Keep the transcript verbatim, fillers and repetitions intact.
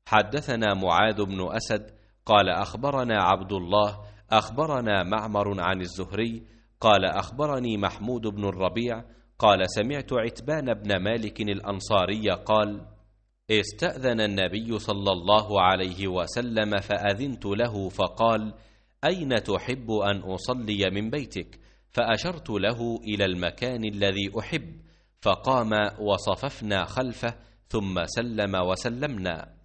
حدثنا معاذ بن أسد قال أخبرنا عبد الله أخبرنا معمر عن الزهري قال أخبرني محمود بن الربيع قال سمعت عتبان بن مالك الأنصاري قال استأذن النبي صلى الله عليه وسلم فأذنت له فقال أين تحب أن أصلي من بيتك؟ فأشرت له إلى المكان الذي أحب، فقام وصففنا خلفه ثم سلم وسلمنا.